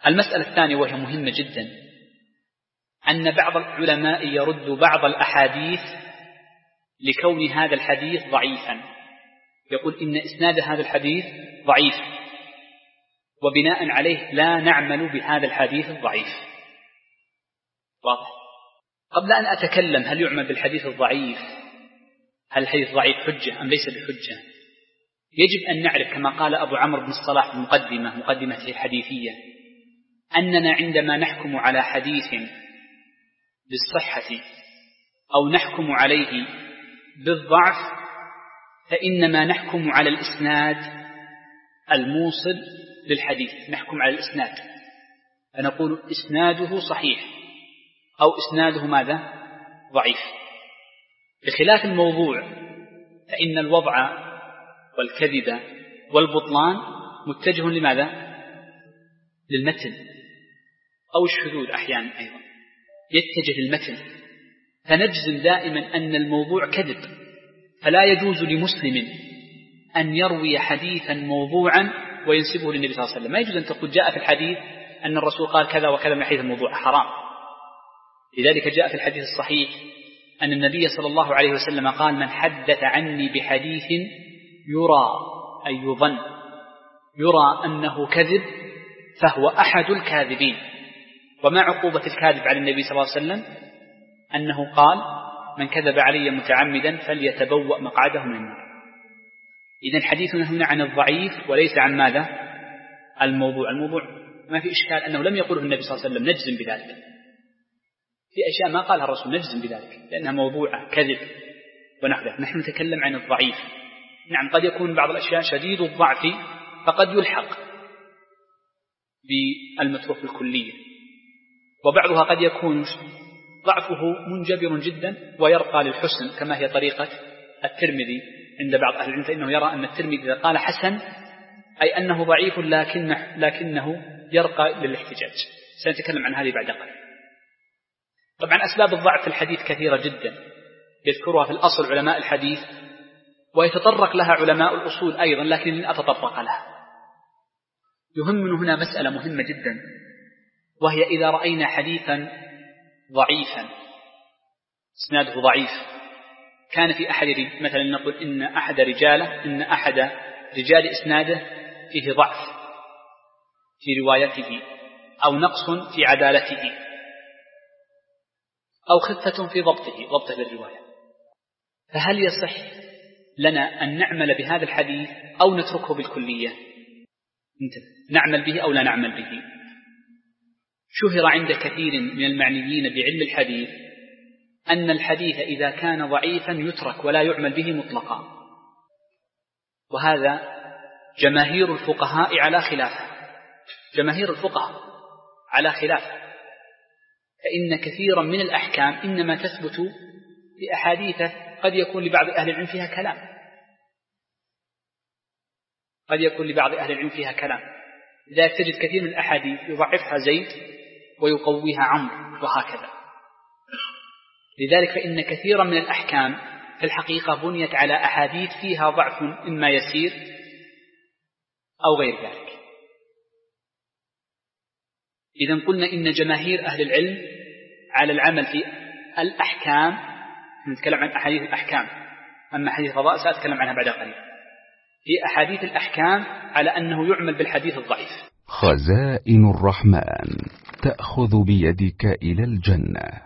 المسألة الثانية وهي مهمة جدا، أن بعض العلماء يرد بعض الأحاديث لكون هذا الحديث ضعيفا، يقول إن إسناد هذا الحديث ضعيف، وبناء عليه لا نعمل بهذا الحديث الضعيف. واضح؟ قبل أن أتكلم هل يعمل بالحديث الضعيف، هل الحديث ضعيف حجة أم ليس بحجة، يجب أن نعرف كما قال أبو عمرو بن الصلاح في مقدمته الحديثية، أننا عندما نحكم على حديث بالصحة أو نحكم عليه بالضعف فإنما نحكم على الإسناد الموصل للحديث، نحكم على الإسناد فنقول إسناده صحيح أو إسناده ماذا؟ ضعيف. بخلاف الموضوع فإن الوضع والكذب والبطلان متجه لماذا؟ للمتن أو الشذوذ أحيانا أيضا يتجه للمتن، فنجزم دائما أن الموضوع كذب، فلا يجوز لمسلم أن يروي حديثا موضوعا وينسبه للنبي صلى الله عليه وسلم. ما يجوز أن تقول جاء في الحديث أن الرسول قال كذا وكذا من حديث الموضوع، حرام. لذلك جاء في الحديث الصحيح أن النبي صلى الله عليه وسلم قال من حدث عني بحديث يرى أي يظن يرى أنه كذب فهو أحد الكاذبين. وما عقوبة الكاذب على النبي صلى الله عليه وسلم؟ أنه قال من كذب علي متعمدا فليتبوأ مقعده من النار. إذن حديثنا هنا عن الضعيف وليس عن ماذا؟ الموضوع. الموضوع ما في إشكال أنه لم يقوله النبي صلى الله عليه وسلم نجزم بذلك، في أشياء ما قالها الرسول نجزم بذلك لأنها موضوعة كذب ونحن نتكلم عن الضعيف. نعم قد يكون بعض الأشياء شديد الضعف فقد يلحق بالمتروك الكلية، وبعضها قد يكون ضعفه منجبر جدا ويرقى للحسن كما هي طريقة الترمذي عند بعض أهل العلم، فإنه يرى أن الترمذي إذا قال حسن أي أنه ضعيف لكنه يرقى للاحتجاج. سنتكلم عن هذه بعد قليل. طبعا أسباب الضعف في الحديث كثيرة جدا يذكرها في الأصل علماء الحديث ويتطرق لها علماء الأصول أيضا، لكن لن أتطرق لها. يهمنا هنا مسألة مهمة جدا، وهي إذا رأينا حديثا ضعيفا اسناده ضعيف كان في أحد مثلا نقول إن أحد رجال إسناده فيه ضعف في روايته أو نقص في عدالته أو خفة في ضبطه للرواية، فهل يصح لنا أن نعمل بهذا الحديث أو نتركه بالكلية؟ نعمل به أو لا نعمل به؟ شهر عند كثير من المعنيين بعلم الحديث أن الحديث إذا كان ضعيفا يترك ولا يعمل به مطلقا، وهذا جماهير الفقهاء على خلافه. جماهير الفقهاء على خلافه، فإن كثيرا من الأحكام إنما تثبت بأحاديث قد يكون لبعض أهل العلم فيها كلام، لذلك تجد كثير من الأحاديث يضعفها زيد ويقويها عمرو وهكذا. لذلك فإن كثيرا من الأحكام في الحقيقة بنيت على أحاديث فيها ضعف إما يسير أو غير ذلك. إذن قلنا إن جماهير أهل العلم على العمل في الأحكام، نتكلم عن أحاديث الأحكام، أما حديث القضاء سأتكلم عنها بعد قليل. في أحاديث الأحكام على أنه يعمل بالحديث الضعيف. خزائن الرحمن تأخذ بيدك إلى الجنة.